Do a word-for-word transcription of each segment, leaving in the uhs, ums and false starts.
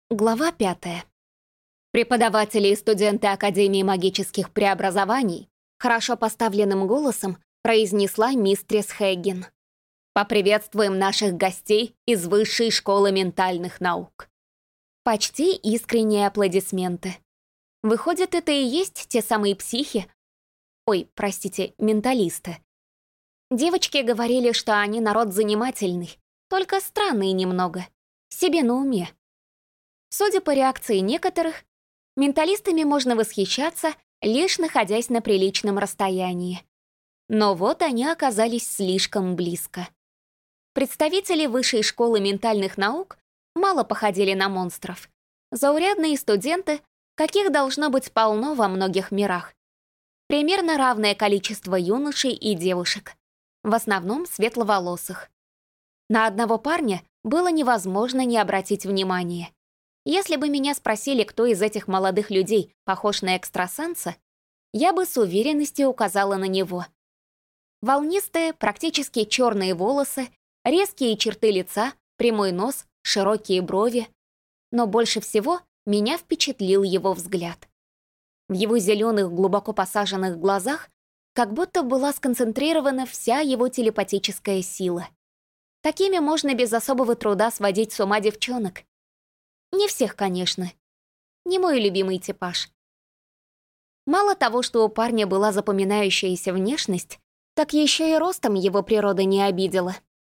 Глава пятая. Преподаватели и студенты Академии магических преобразований хорошо поставленным голосом произнесла мистрис Хэггин. «Поприветствуем наших гостей из Высшей школы ментальных наук». Почти искренние аплодисменты. Выходит, это и есть те самые психи? Ой, простите, менталисты. Девочки говорили, что они народ занимательный, только странный немного, себе на уме. Судя по реакции некоторых, менталистами можно восхищаться, лишь находясь на приличном расстоянии. Но вот они оказались слишком близко. Представители Высшей школы ментальных наук мало походили на монстров. Заурядные студенты, каких должно быть полно во многих мирах. Примерно равное количество юношей и девушек, в основном светловолосых. На одного парня было невозможно не обратить внимания. Если бы меня спросили, кто из этих молодых людей похож на экстрасенса, я бы с уверенностью указала на него. Волнистые, практически черные волосы, резкие черты лица, прямой нос, широкие брови. Но больше всего меня впечатлил его взгляд. В его зеленых, глубоко посаженных глазах как будто была сконцентрирована вся его телепатическая сила. Такими можно без особого труда сводить с ума девчонок. Не всех, конечно. Не мой любимый типаж. Мало того, что у парня была запоминающаяся внешность, так еще и ростом его природа не обидела.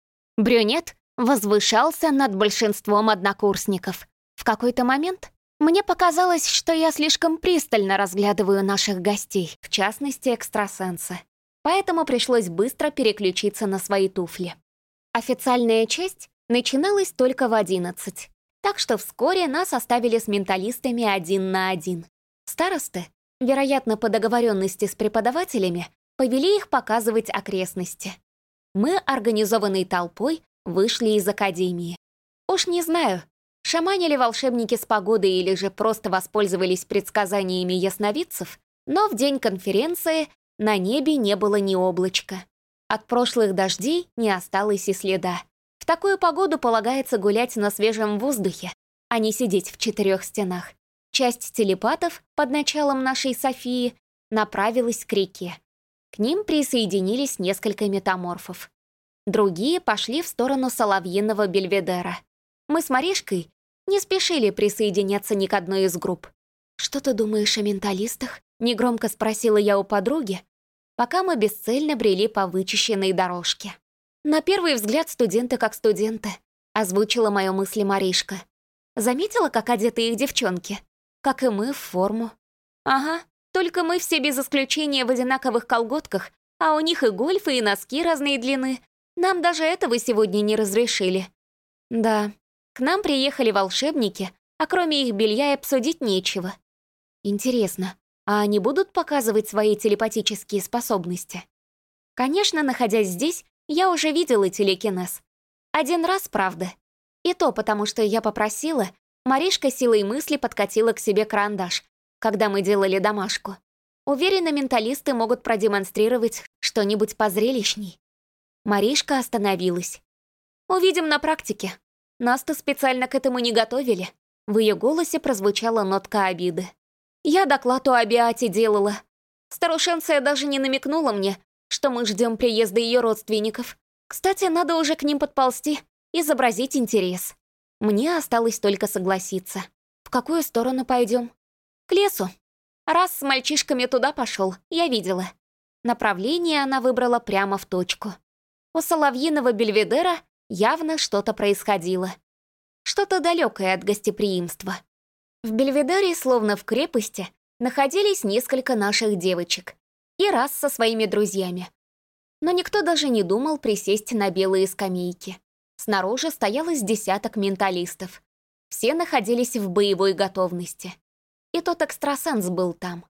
Брюнет возвышался над большинством однокурсников. В какой-то момент мне показалось, что я слишком пристально разглядываю наших гостей, в частности, экстрасенса. Поэтому пришлось быстро переключиться на свои туфли. Официальная часть начиналась только в одиннадцать. Так что вскоре нас оставили с менталистами один на один. Старосты, вероятно, по договоренности с преподавателями, повели их показывать окрестности. Мы организованной толпой вышли из академии. Уж не знаю, шаманили волшебники с погодой или же просто воспользовались предсказаниями ясновидцев, но в день конференции на небе не было ни облачка. От прошлых дождей не осталось и следа. В такую погоду полагается гулять на свежем воздухе, а не сидеть в четырех стенах. Часть телепатов под началом нашей Софии направилась к реке. К ним присоединились несколько метаморфов. Другие пошли в сторону Соловьиного Бельведера. Мы с Маришкой не спешили присоединяться ни к одной из групп. «Что ты думаешь о менталистах?» — негромко спросила я у подруги, пока мы бесцельно брели по вычищенной дорожке. «На первый взгляд студенты как студенты», — озвучила мою мысль Маришка. «Заметила, как одеты их девчонки? Как и мы, в форму». «Ага, только мы все без исключения в одинаковых колготках, а у них и гольфы, и носки разной длины. Нам даже этого сегодня не разрешили». «Да, к нам приехали волшебники, а кроме их белья и обсудить нечего». «Интересно, а они будут показывать свои телепатические способности?» Конечно, находясь здесь, я уже видела телекинез. Один раз, правда. И то потому, что я попросила, Маришка силой мысли подкатила к себе карандаш, когда мы делали домашку. Уверена, менталисты могут продемонстрировать что-нибудь позрелищней. Маришка остановилась. «Увидим на практике. Нас-то специально к этому не готовили». В ее голосе прозвучала нотка обиды. «Я доклад о Абиате делала. Старушенция даже не намекнула мне, что мы ждем приезда ее родственников. Кстати, надо уже к ним подползти, изобразить интерес. Мне осталось только согласиться. В какую сторону пойдем? К лесу. Раз с мальчишками туда пошел, я видела. Направление она выбрала прямо в точку. У Соловьиного Бельведера явно что-то происходило. Что-то далекое от гостеприимства. В Бельведере, словно в крепости, находились несколько наших девочек. И раз со своими друзьями. Но никто даже не думал присесть на белые скамейки. Снаружи стояло с десяток менталистов. Все находились в боевой готовности. И тот экстрасенс был там.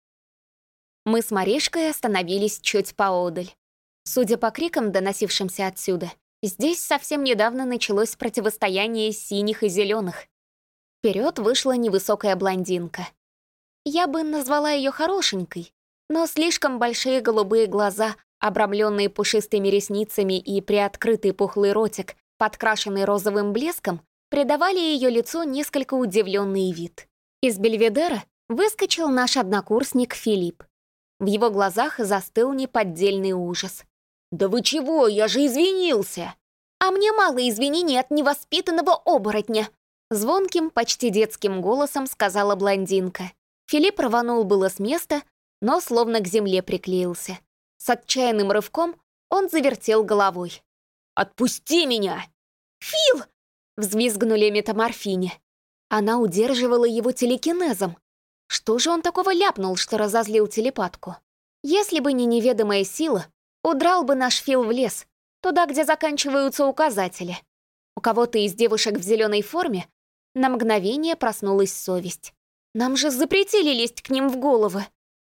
Мы с Маришкой остановились чуть поодаль. Судя по крикам, доносившимся отсюда, здесь совсем недавно началось противостояние синих и зеленых. Вперед вышла невысокая блондинка. Я бы назвала ее хорошенькой, но слишком большие голубые глаза, обрамленные пушистыми ресницами и приоткрытый пухлый ротик, подкрашенный розовым блеском, придавали ее лицу несколько удивленный вид. Из Бельведера выскочил наш однокурсник Филипп. В его глазах застыл неподдельный ужас. «Да вы чего? Я же извинился!» «А мне мало извинений от невоспитанного оборотня!» Звонким, почти детским голосом сказала блондинка. Филипп рванул было с места, но словно к земле приклеился. С отчаянным рывком он завертел головой. «Отпусти меня!» «Фил!» — взвизгнули метаморфине. Она удерживала его телекинезом. Что же он такого ляпнул, что разозлил телепатку? Если бы не неведомая сила, удрал бы наш Фил в лес, туда, где заканчиваются указатели. У кого-то из девушек в зеленой форме на мгновение проснулась совесть. Нам же запретили лезть к ним в головы.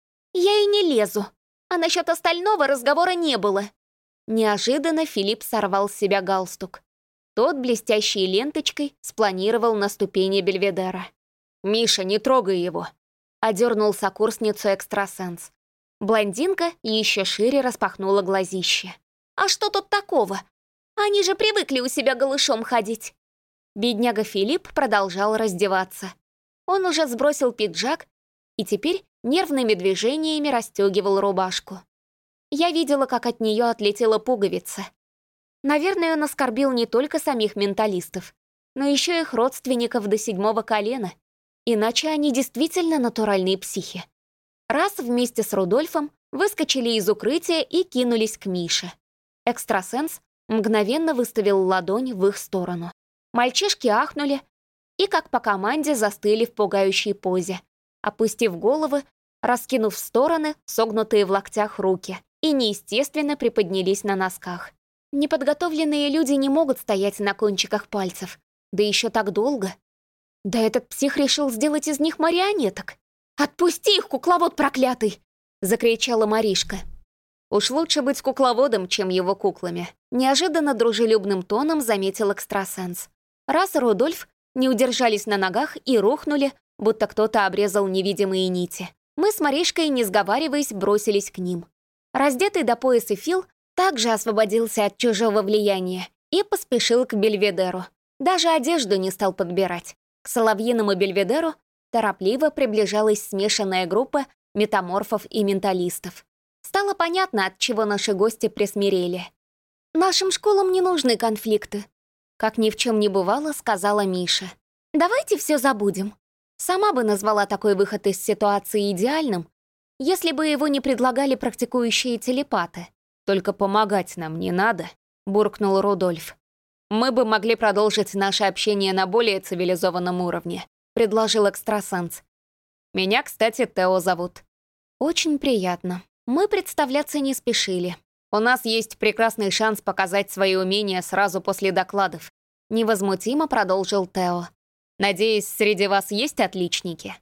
Я и не лезу, а насчет остального разговора не было. Неожиданно Филипп сорвал с себя галстук. Тот блестящей ленточкой спланировал на ступени Бельведера. «Миша, не трогай его!» — одернул сокурсницу экстрасенс. Блондинка еще шире распахнула глазище. «А что тут такого? Они же привыкли у себя голышом ходить!» Бедняга Филипп продолжал раздеваться. Он уже сбросил пиджак и теперь нервными движениями расстегивал рубашку. Я видела, как от нее отлетела пуговица. Наверное, он оскорбил не только самих менталистов, но еще их родственников до седьмого колена. Иначе они действительно натуральные психи. Раз вместе с Рудольфом выскочили из укрытия и кинулись к Мише. Экстрасенс мгновенно выставил ладонь в их сторону. Мальчишки ахнули и, как по команде, застыли в пугающей позе, опустив головы, раскинув в стороны согнутые в локтях руки, и неестественно приподнялись на носках. Неподготовленные люди не могут стоять на кончиках пальцев, да еще так долго. Да этот псих решил сделать из них марионеток. «Отпусти их, кукловод проклятый!» — закричала Маришка. Уж лучше быть кукловодом, чем его куклами. Неожиданно дружелюбным тоном заметил экстрасенс. Раз и Рудольф не удержались на ногах и рухнули, будто кто-то обрезал невидимые нити. Мы с Маришкой, не сговариваясь, бросились к ним. Раздетый до пояса Фил также освободился от чужого влияния и поспешил к Бельведеру. Даже одежду не стал подбирать. К Соловьиному Бельведеру торопливо приближалась смешанная группа метаморфов и менталистов. Стало понятно, от чего наши гости присмирели. «Нашим школам не нужны конфликты», — как ни в чем не бывало, сказала Миша. «Давайте все забудем». Сама бы назвала такой выход из ситуации идеальным, если бы его не предлагали практикующие телепаты. «Только помогать нам не надо», — буркнул Рудольф. «Мы бы могли продолжить наше общение на более цивилизованном уровне», — предложил экстрасенс. «Меня, кстати, Тео зовут». «Очень приятно. Мы представляться не спешили. У нас есть прекрасный шанс показать свои умения сразу после докладов», — невозмутимо продолжил Тео. «Надеюсь, среди вас есть отличники?»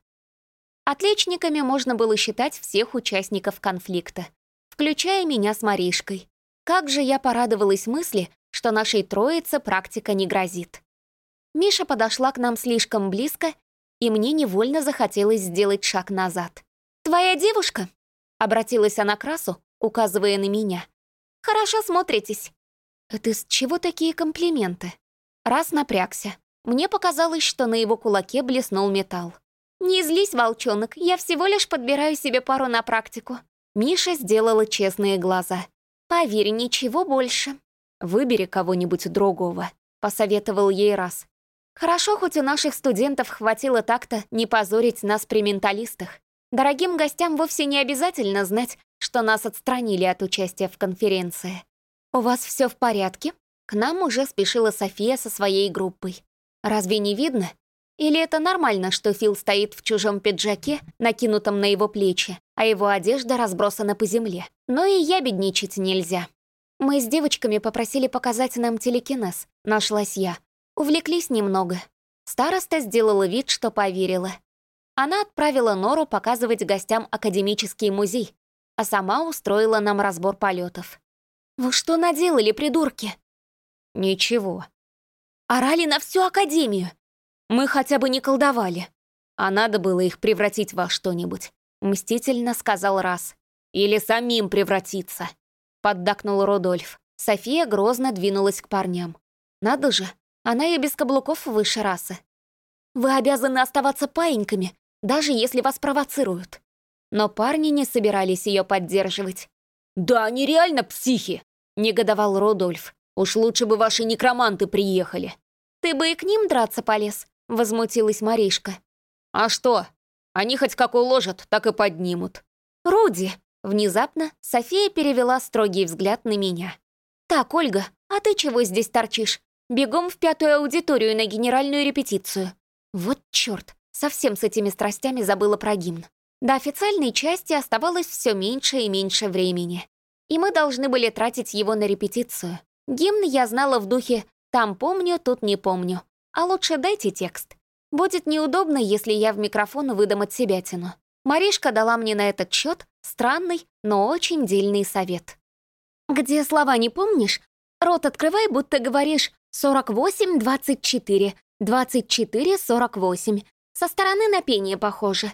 Отличниками можно было считать всех участников конфликта, включая меня с Маришкой. Как же я порадовалась мысли, что нашей троице практика не грозит. Миша подошла к нам слишком близко, и мне невольно захотелось сделать шаг назад. «Твоя девушка?» — обратилась она к Расу, указывая на меня. «Хорошо смотритесь». «Это с чего такие комплименты?» Рас напрягся. Мне показалось, что на его кулаке блеснул металл. «Не злись, волчонок, я всего лишь подбираю себе пару на практику». Миша сделала честные глаза. «Поверь, ничего больше». «Выбери кого-нибудь другого», — посоветовал ей Рас. «Хорошо, хоть у наших студентов хватило так-то не позорить нас при менталистах. Дорогим гостям вовсе не обязательно знать, что нас отстранили от участия в конференции. У вас все в порядке?» К нам уже спешила София со своей группой. «Разве не видно? Или это нормально, что Фил стоит в чужом пиджаке, накинутом на его плечи, а его одежда разбросана по земле? Но и ябедничать нельзя. Мы с девочками попросили показать нам телекинез, нашлась я. Увлеклись немного. Староста сделала вид, что поверила. Она отправила Нору показывать гостям академический музей, а сама устроила нам разбор полетов. «Вы что наделали, придурки?» «Ничего». «Орали на всю академию. Мы хотя бы не колдовали. А надо было их превратить во что-нибудь», — мстительно сказал Рас. «Или самим превратиться», — поддакнул Рудольф. София грозно двинулась к парням. Надо же, Она и без каблуков выше расы. Вы обязаны оставаться паиньками, даже если вас провоцируют. Но парни не собирались ее поддерживать. «Да они реально психи!» — негодовал Рудольф. «Уж лучше бы ваши некроманты приехали». «Ты бы и к ним драться полез», — возмутилась Маришка. «А что? Они хоть как уложат, так и поднимут». «Руди!» — внезапно София перевела строгий взгляд на меня. «Так, Ольга, а ты чего здесь торчишь? Бегом в пятую аудиторию на генеральную репетицию». Вот чёрт, совсем с этими страстями забыла про гимн. До официальной части оставалось все меньше и меньше времени. И мы должны были тратить его на репетицию. Гимн я знала в духе «там помню, тут не помню». А лучше дайте текст. Будет неудобно, если я в микрофон выдам от себятину. Маришка дала мне на этот счет странный, но очень дельный совет. Где слова не помнишь, рот открывай, будто говоришь сорок восемь двадцать четыре, двадцать четыре сорок восемь. Со стороны на пение похоже.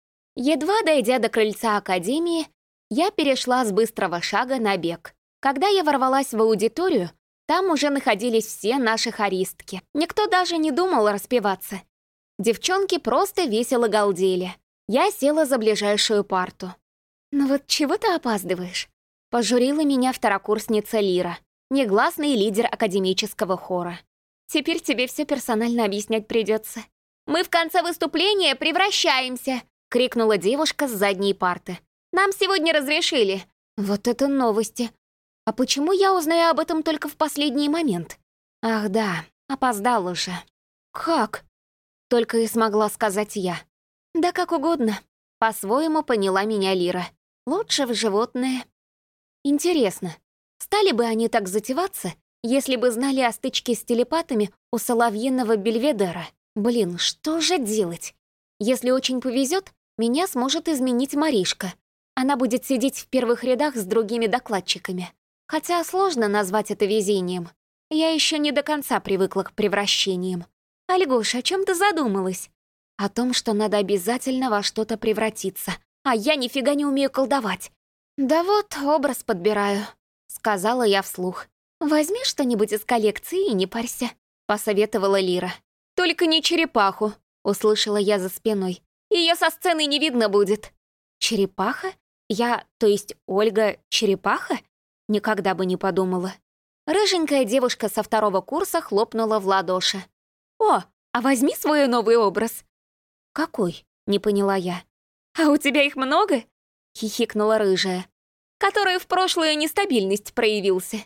Едва дойдя до крыльца академии, я перешла с быстрого шага на бег. Когда я ворвалась в аудиторию, там уже находились все наши хористки. Никто даже не думал распеваться. Девчонки просто весело галдели. Я села за ближайшую парту. «Ну вот чего ты опаздываешь?» — пожурила меня второкурсница Лира, негласный лидер академического хора. «Теперь тебе все персонально объяснять придется». «Мы в конце выступления превращаемся!» — крикнула девушка с задней парты. «Нам сегодня разрешили!» Вот это новости! А почему я узнаю об этом только в последний момент? Ах да, опоздал уже. «Как?» — только и смогла сказать я. «Да как угодно». По-своему поняла меня Лира. «Лучше в животные». Интересно, стали бы они так затеваться, если бы знали о стычке с телепатами у Соловьиного Бельведера? Блин, что же делать? Если очень повезет, меня сможет изменить Маришка. Она будет сидеть в первых рядах с другими докладчиками. Хотя сложно назвать это везением. Я еще не до конца привыкла к превращениям. «Альгош, о чем ты задумалась?» «О том, что надо обязательно во что-то превратиться. А я нифига не умею колдовать». «Да вот, образ подбираю», — сказала я вслух. «Возьми что-нибудь из коллекции и не парься», — посоветовала Лира. «Только не черепаху», — услышала я за спиной. «Ее со сцены не видно будет». «Черепаха? Я, то есть Ольга, черепаха?» Никогда бы не подумала. Рыженькая девушка со второго курса хлопнула в ладоши. «О, а возьми свой новый образ». «Какой?» — не поняла я. «А у тебя их много?» — хихикнула рыжая. «Который в прошлую нестабильность проявился».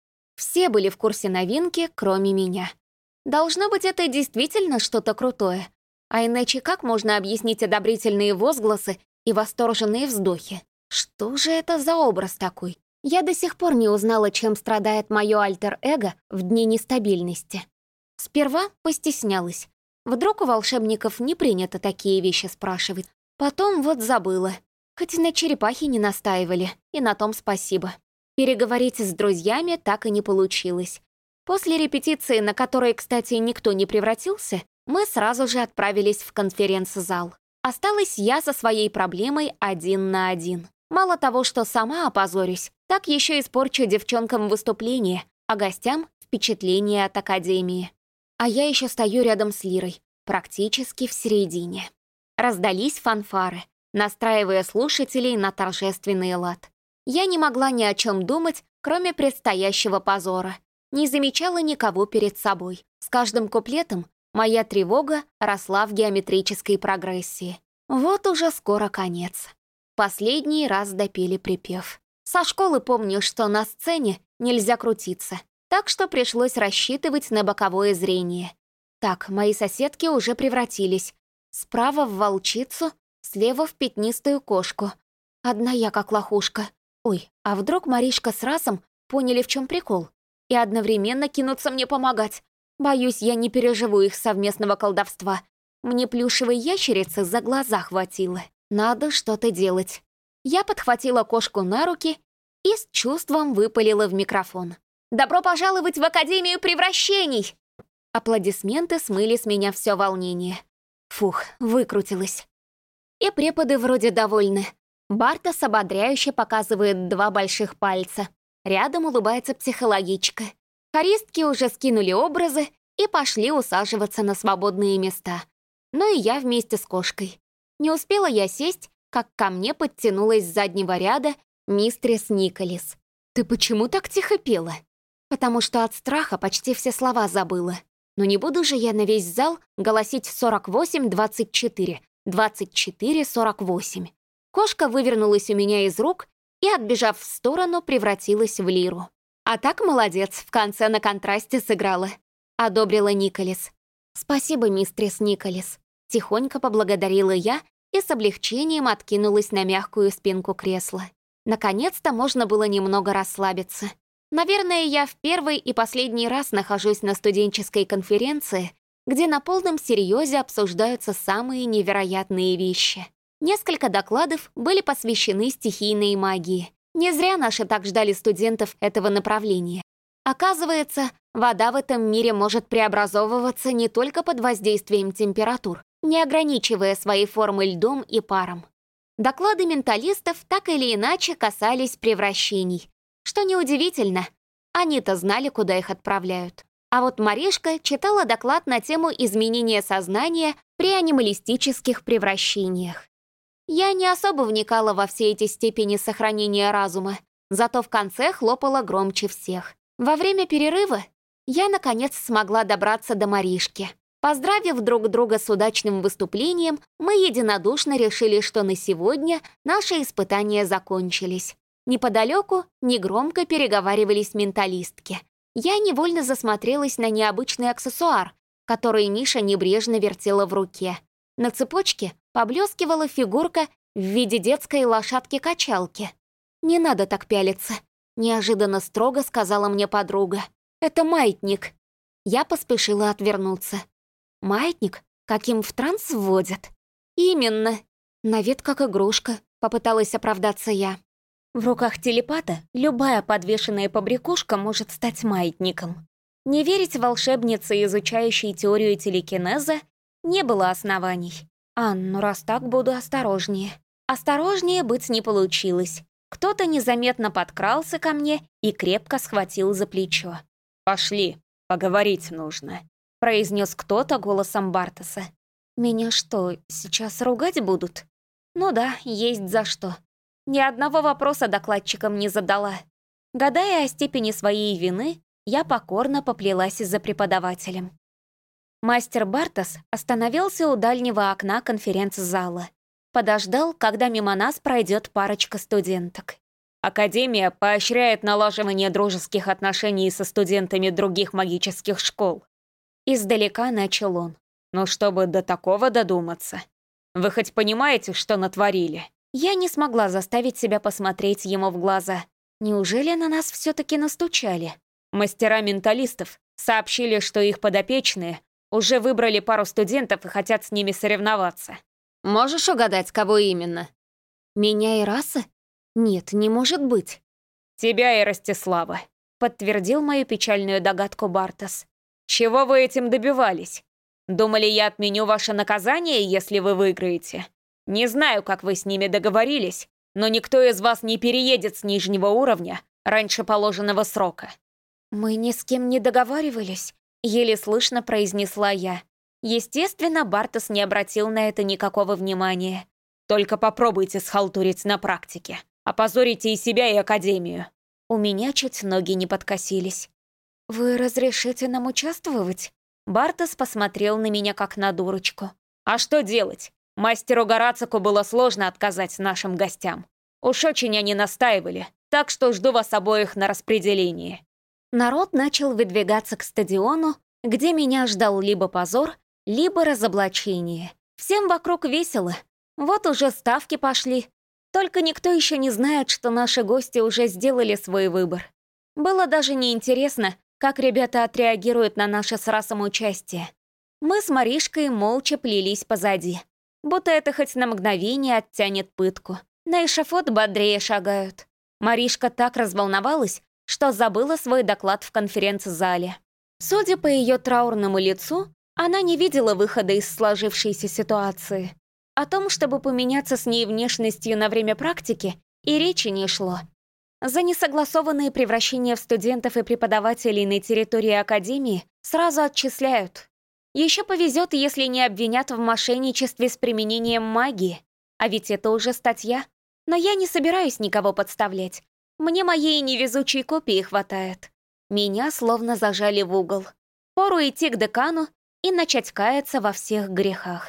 Все были в курсе новинки, кроме меня. Должно быть, это действительно что-то крутое. А иначе как можно объяснить одобрительные возгласы и восторженные вздохи? Что же это за образ такой? Я до сих пор не узнала, чем страдает мое альтер-эго в дни нестабильности. Сперва постеснялась. Вдруг у волшебников не принято такие вещи спрашивать. Потом вот забыла. Хоть на черепахе не настаивали, и на том спасибо. Переговорить с друзьями так и не получилось. После репетиции, на которой, кстати, никто не превратился, мы сразу же отправились в конференц-зал. Осталась я со своей проблемой один на один. Мало того, что сама опозорюсь, так еще испорчу девчонкам выступление, а гостям — впечатление от академии. А я еще стою рядом с Лирой, практически в середине. Раздались фанфары, настраивая слушателей на торжественный лад. Я не могла ни о чем думать, кроме предстоящего позора. Не замечала никого перед собой. С каждым куплетом моя тревога росла в геометрической прогрессии. Вот уже скоро конец. Последний раз допели припев. Со школы помню, что на сцене нельзя крутиться, так что пришлось рассчитывать на боковое зрение. Так, мои соседки уже превратились. Справа в волчицу, слева в пятнистую кошку. Одна я как лохушка. Ой, а вдруг Маришка с Расом поняли, в чем прикол, и одновременно кинутся мне помогать? Боюсь, я не переживу их совместного колдовства. Мне плюшевой ящерицы за глаза хватило. Надо что-то делать. Я подхватила кошку на руки и с чувством выпалила в микрофон. «Добро пожаловать в Академию превращений!» Аплодисменты смыли с меня все волнение. Фух, выкрутилась. И преподы вроде довольны. Бартас ободряюще показывает два больших пальца. Рядом улыбается психологичка. Хористки уже скинули образы и пошли усаживаться на свободные места. Ну и я вместе с кошкой. Не успела я сесть, как ко мне подтянулась с заднего ряда мистерс Николис. «Ты почему так тихо пела?» «Потому что от страха почти все слова забыла. Но не буду же я на весь зал голосить сорок восемь двадцать четыре, двадцать четыре сорок восемь». Кошка вывернулась у меня из рук и, отбежав в сторону, превратилась в лиру. «А так молодец, в конце на контрасте сыграла», — одобрила Николис. «Спасибо, мистерс Николис», — тихонько поблагодарила я и с облегчением откинулась на мягкую спинку кресла. Наконец-то можно было немного расслабиться. Наверное, я в первый и последний раз нахожусь на студенческой конференции, где на полном серьезе обсуждаются самые невероятные вещи. Несколько докладов были посвящены стихийной магии. Не зря наши так ждали студентов этого направления. Оказывается, вода в этом мире может преобразовываться не только под воздействием температур, не ограничивая свои формы льдом и паром. Доклады менталистов так или иначе касались превращений. Что неудивительно, они-то знали, куда их отправляют. А вот Маришка читала доклад на тему изменения сознания при анималистических превращениях. Я не особо вникала во все эти степени сохранения разума, зато в конце хлопала громче всех. Во время перерыва я, наконец, смогла добраться до Маришки. Поздравив друг друга с удачным выступлением, мы единодушно решили, что на сегодня наши испытания закончились. Неподалеку негромко переговаривались менталистки. Я невольно засмотрелась на необычный аксессуар, который Миша небрежно вертела в руке. На цепочке поблескивала фигурка в виде детской лошадки-качалки. «Не надо так пялиться», — неожиданно строго сказала мне подруга. «Это маятник». Я поспешила отвернуться. «Маятник? Каким в транс вводят?» «Именно. На вид как игрушка», — попыталась оправдаться я. В руках телепата любая подвешенная побрякушка может стать маятником. Не верить волшебнице, изучающей теорию телекинеза, не было оснований. А, ну раз так, буду осторожнее. Осторожнее быть не получилось. Кто-то незаметно подкрался ко мне и крепко схватил за плечо. «Пошли, поговорить нужно», — произнес кто-то голосом Бартаса. «Меня что, сейчас ругать будут?» «Ну да, есть за что». Ни одного вопроса докладчикам не задала. Гадая о степени своей вины, я покорно поплелась за преподавателем. Мастер Бартас остановился у дальнего окна конференц-зала. Подождал, когда мимо нас пройдет парочка студенток. «Академия поощряет налаживание дружеских отношений со студентами других магических школ». Издалека начал он. «Но чтобы до такого додуматься. Вы хоть понимаете, что натворили?» Я не смогла заставить себя посмотреть ему в глаза. Неужели на нас все-таки настучали? Мастера менталистов сообщили, что их подопечные уже выбрали пару студентов и хотят с ними соревноваться. Можешь угадать, кого именно? Меня и Раса? Нет, не может быть. Тебя и Ростислава, подтвердил мою печальную догадку Бартас. Чего вы этим добивались? Думали, я отменю ваше наказание, если вы выиграете? Не знаю, как вы с ними договорились, но никто из вас не переедет с нижнего уровня раньше положенного срока». «Мы ни с кем не договаривались», — еле слышно произнесла я. Естественно, Бартас не обратил на это никакого внимания. «Только попробуйте схалтурить на практике. Опозорите и себя, и Академию». У меня чуть ноги не подкосились. «Вы разрешите нам участвовать?» Бартас посмотрел на меня как на дурочку. «А что делать? Мастеру Горацику было сложно отказать нашим гостям. Уж очень они настаивали, так что жду вас обоих на распределении». Народ начал выдвигаться к стадиону, где меня ждал либо позор, либо разоблачение. Всем вокруг весело. Вот уже ставки пошли. Только никто еще не знает, что наши гости уже сделали свой выбор. Было даже неинтересно, как ребята отреагируют на наше с Расом участие. Мы с Маришкой молча плелись позади. Будто это хоть на мгновение оттянет пытку. На эшафот бодрее шагают. Маришка так разволновалась, что забыла свой доклад в конференц-зале. Судя по ее траурному лицу, она не видела выхода из сложившейся ситуации. О том, чтобы поменяться с ней внешностью на время практики, и речи не шло. За несогласованные превращения в студентов и преподавателей на территории Академии сразу отчисляют. Еще повезет, если не обвинят в мошенничестве с применением магии. А ведь это уже статья. Но я не собираюсь никого подставлять. Мне моей невезучей копии хватает. Меня словно зажали в угол. Пору идти к декану и начать каяться во всех грехах.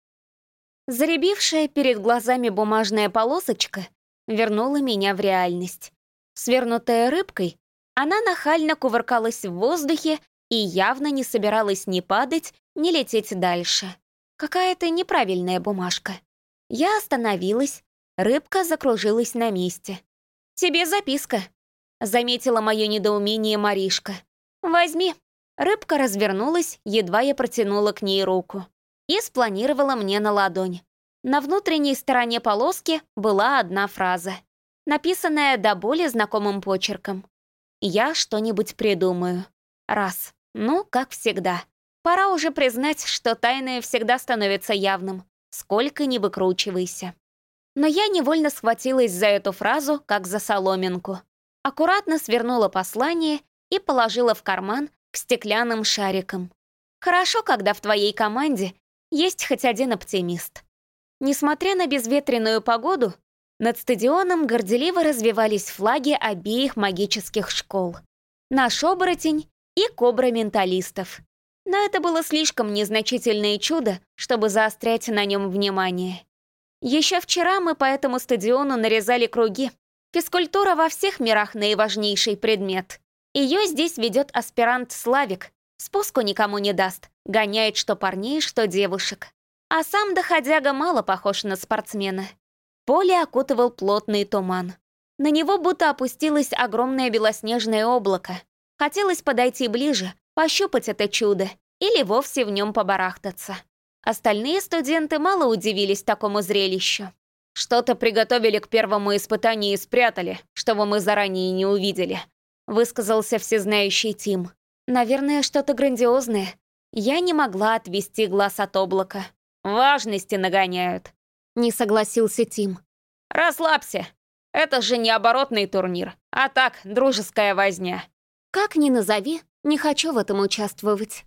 Заребившая перед глазами бумажная полосочка вернула меня в реальность. Свернутая рыбкой, она нахально кувыркалась в воздухе и явно не собиралась ни падать, ни лететь дальше. Какая-то неправильная бумажка. Я остановилась, рыбка закружилась на месте. «Тебе записка», — заметила мое недоумение Маришка. «Возьми». Рыбка развернулась, едва я протянула к ней руку, и спланировала мне на ладонь. На внутренней стороне полоски была одна фраза, написанная до боли знакомым почерком. «Я что-нибудь придумаю. Раз. Ну, как всегда. Пора уже признать, что тайное всегда становится явным, сколько ни выкручивайся». Но я невольно схватилась за эту фразу, как за соломинку. Аккуратно свернула послание и положила в карман к стеклянным шарикам. Хорошо, когда в твоей команде есть хоть один оптимист. Несмотря на безветренную погоду, над стадионом горделиво развивались флаги обеих магических школ. Наш оборотень и кобра менталистов. Но это было слишком незначительное чудо, чтобы заострять на нем внимание. Еще вчера мы по этому стадиону нарезали круги. Физкультура во всех мирах наиважнейший предмет. Ее здесь ведет аспирант Славик. Спуску никому не даст, гоняет что парней, что девушек. А сам доходяга мало похож на спортсмена. Поле окутывал плотный туман. На него будто опустилось огромное белоснежное облако. Хотелось подойти ближе, пощупать это чудо или вовсе в нем побарахтаться. Остальные студенты мало удивились такому зрелищу. «Что-то приготовили к первому испытанию и спрятали, чтобы мы заранее не увидели», высказался всезнающий Тим. «Наверное, что-то грандиозное». Я не могла отвести глаз от облака. «Важности нагоняют», — не согласился Тим. «Расслабься. Это же не оборотный турнир, а так, дружеская возня». «Как ни назови, не хочу в этом участвовать».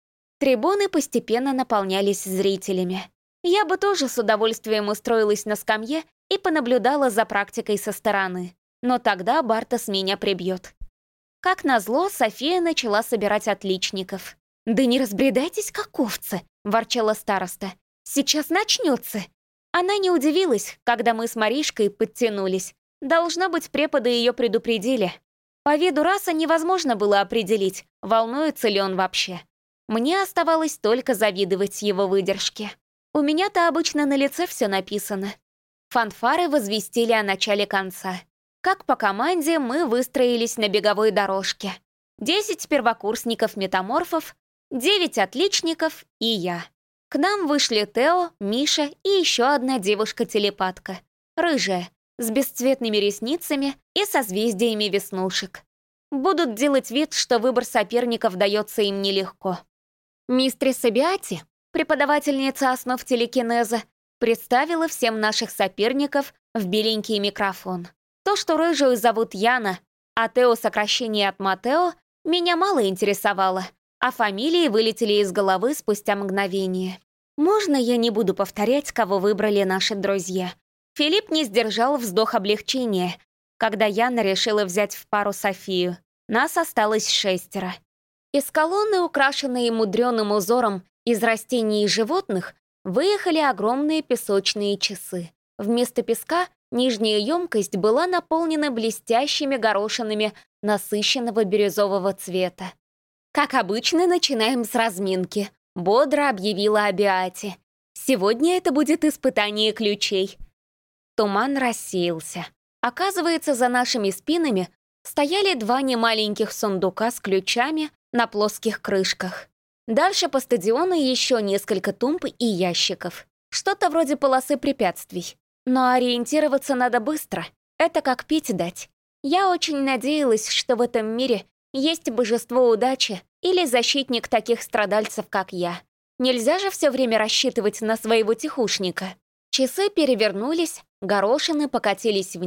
Трибуны постепенно наполнялись зрителями. Я бы тоже с удовольствием устроилась на скамье и понаблюдала за практикой со стороны. Но тогда Бартос меня прибьет. Как назло, София начала собирать отличников. «Да не разбредайтесь, как овцы!» — ворчала староста. «Сейчас начнется!» Она не удивилась, когда мы с Маришкой подтянулись. Должно быть, преподы ее предупредили. По виду раса невозможно было определить, волнуется ли он вообще. Мне оставалось только завидовать его выдержке. У меня-то обычно на лице все написано. Фанфары возвестили о начале конца. Как по команде мы выстроились на беговой дорожке. Десять первокурсников-метаморфов, девять отличников и я. К нам вышли Тео, Миша и еще одна девушка-телепатка. Рыжая, с бесцветными ресницами и созвездиями веснушек. Будут делать вид, что выбор соперников дается им нелегко. Мистрис Абиати, преподавательница основ телекинеза, представила всем наших соперников в беленький микрофон. То, что рыжую зовут Яна, а Тео сокращение от Матео, меня мало интересовало, а фамилии вылетели из головы спустя мгновение. Можно я не буду повторять, кого выбрали наши друзья? Филипп не сдержал вздох облегчения, когда Яна решила взять в пару Софию. Нас осталось шестеро. Из колонны, украшенной мудреным узором из растений и животных, выехали огромные песочные часы. Вместо песка нижняя емкость была наполнена блестящими горошинами насыщенного бирюзового цвета. «Как обычно, начинаем с разминки», — бодро объявила Абиати. «Сегодня это будет испытание ключей». Туман рассеялся. Оказывается, за нашими спинами стояли два немаленьких сундука с ключами на плоских крышках. Дальше по стадиону еще несколько тумб и ящиков. Что-то вроде полосы препятствий. Но ориентироваться надо быстро. Это как пить дать. Я очень надеялась, что в этом мире есть божество удачи или защитник таких страдальцев, как я. Нельзя же все время рассчитывать на своего тихушника. Часы перевернулись, горошины покатились вниз,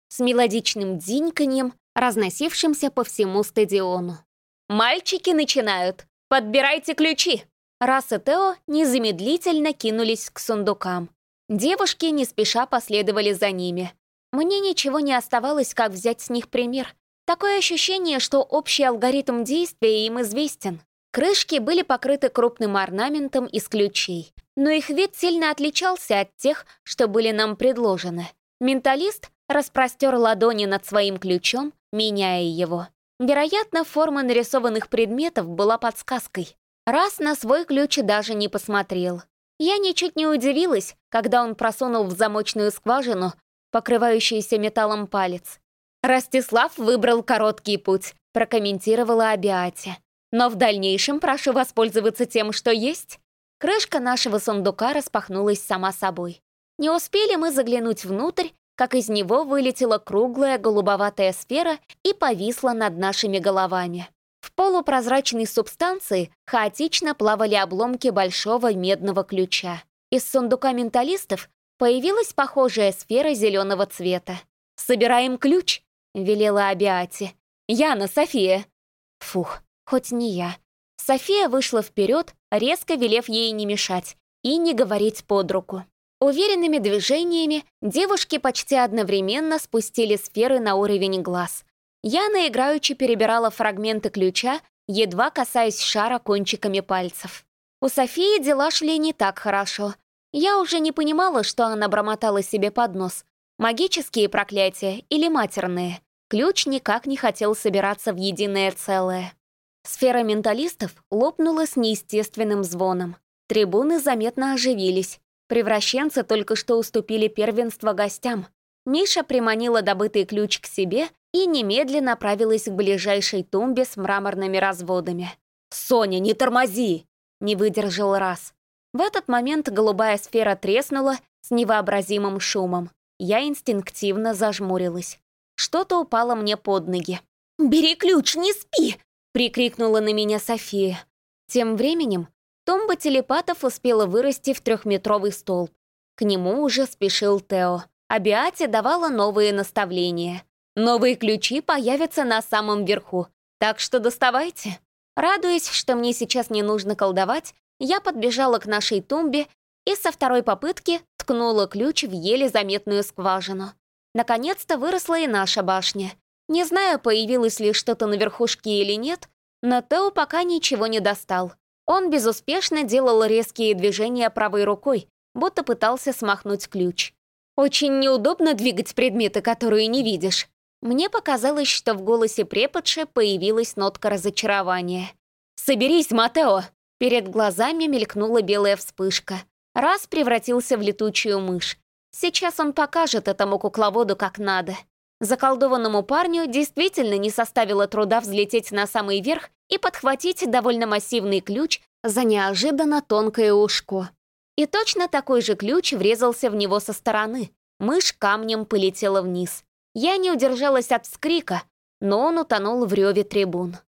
с мелодичным дзиньканьем, разносившимся по всему стадиону. «Мальчики начинают! Подбирайте ключи!» Рас и Тео незамедлительно кинулись к сундукам. Девушки не спеша последовали за ними. Мне ничего не оставалось, как взять с них пример. Такое ощущение, что общий алгоритм действия им известен. Крышки были покрыты крупным орнаментом из ключей, но их вид сильно отличался от тех, что были нам предложены. Менталист распростер ладони над своим ключом, меняя его. Вероятно, форма нарисованных предметов была подсказкой. Раз на свой ключ даже не посмотрел. Я ничуть не удивилась, когда он просунул в замочную скважину покрывающийся металлом палец. «Ростислав выбрал короткий путь», — прокомментировала Абиате. «Но в дальнейшем прошу воспользоваться тем, что есть». Крышка нашего сундука распахнулась сама собой. Не успели мы заглянуть внутрь, как из него вылетела круглая голубоватая сфера и повисла над нашими головами. В полупрозрачной субстанции хаотично плавали обломки большого медного ключа. Из сундука менталистов появилась похожая сфера зеленого цвета. «Собираем ключ», — велела Абиате. «Яна, София!» Фух, хоть не я. София вышла вперед, резко велев ей не мешать и не говорить под руку. Уверенными движениями девушки почти одновременно спустили сферы на уровень глаз. Яна играючи перебирала фрагменты ключа, едва касаясь шара кончиками пальцев. У Софии дела шли не так хорошо. Я уже не понимала, что она бормотала себе под нос. Магические проклятия или матерные. Ключ никак не хотел собираться в единое целое. Сфера менталистов лопнула с неестественным звоном. Трибуны заметно оживились. Превращенцы только что уступили первенство гостям. Миша приманила добытый ключ к себе и немедленно направилась к ближайшей тумбе с мраморными разводами. «Соня, не тормози!» — не выдержал Раз. В этот момент голубая сфера треснула с невообразимым шумом. Я инстинктивно зажмурилась. Что-то упало мне под ноги. «Бери ключ, не спи!» — прикрикнула на меня София. Тем временем тумба телепатов успела вырасти в трехметровый столб. К нему уже спешил Тео. А Биате давала новые наставления. «Новые ключи появятся на самом верху, так что доставайте». Радуясь, что мне сейчас не нужно колдовать, я подбежала к нашей тумбе и со второй попытки ткнула ключ в еле заметную скважину. Наконец-то выросла и наша башня. Не знаю, появилось ли что-то на верхушке или нет, но Тео пока ничего не достал. Он безуспешно делал резкие движения правой рукой, будто пытался смахнуть ключ. «Очень неудобно двигать предметы, которые не видишь». Мне показалось, что в голосе преподши появилась нотка разочарования. «Соберись, Матео!» Перед глазами мелькнула белая вспышка. Раз превратился в летучую мышь. Сейчас он покажет этому кукловоду как надо. Заколдованному парню действительно не составило труда взлететь на самый верх и подхватить довольно массивный ключ за неожиданно тонкое ушко. И точно такой же ключ врезался в него со стороны. Мышь камнем полетела вниз. Я не удержалась от вскрика, но он утонул в реве трибун.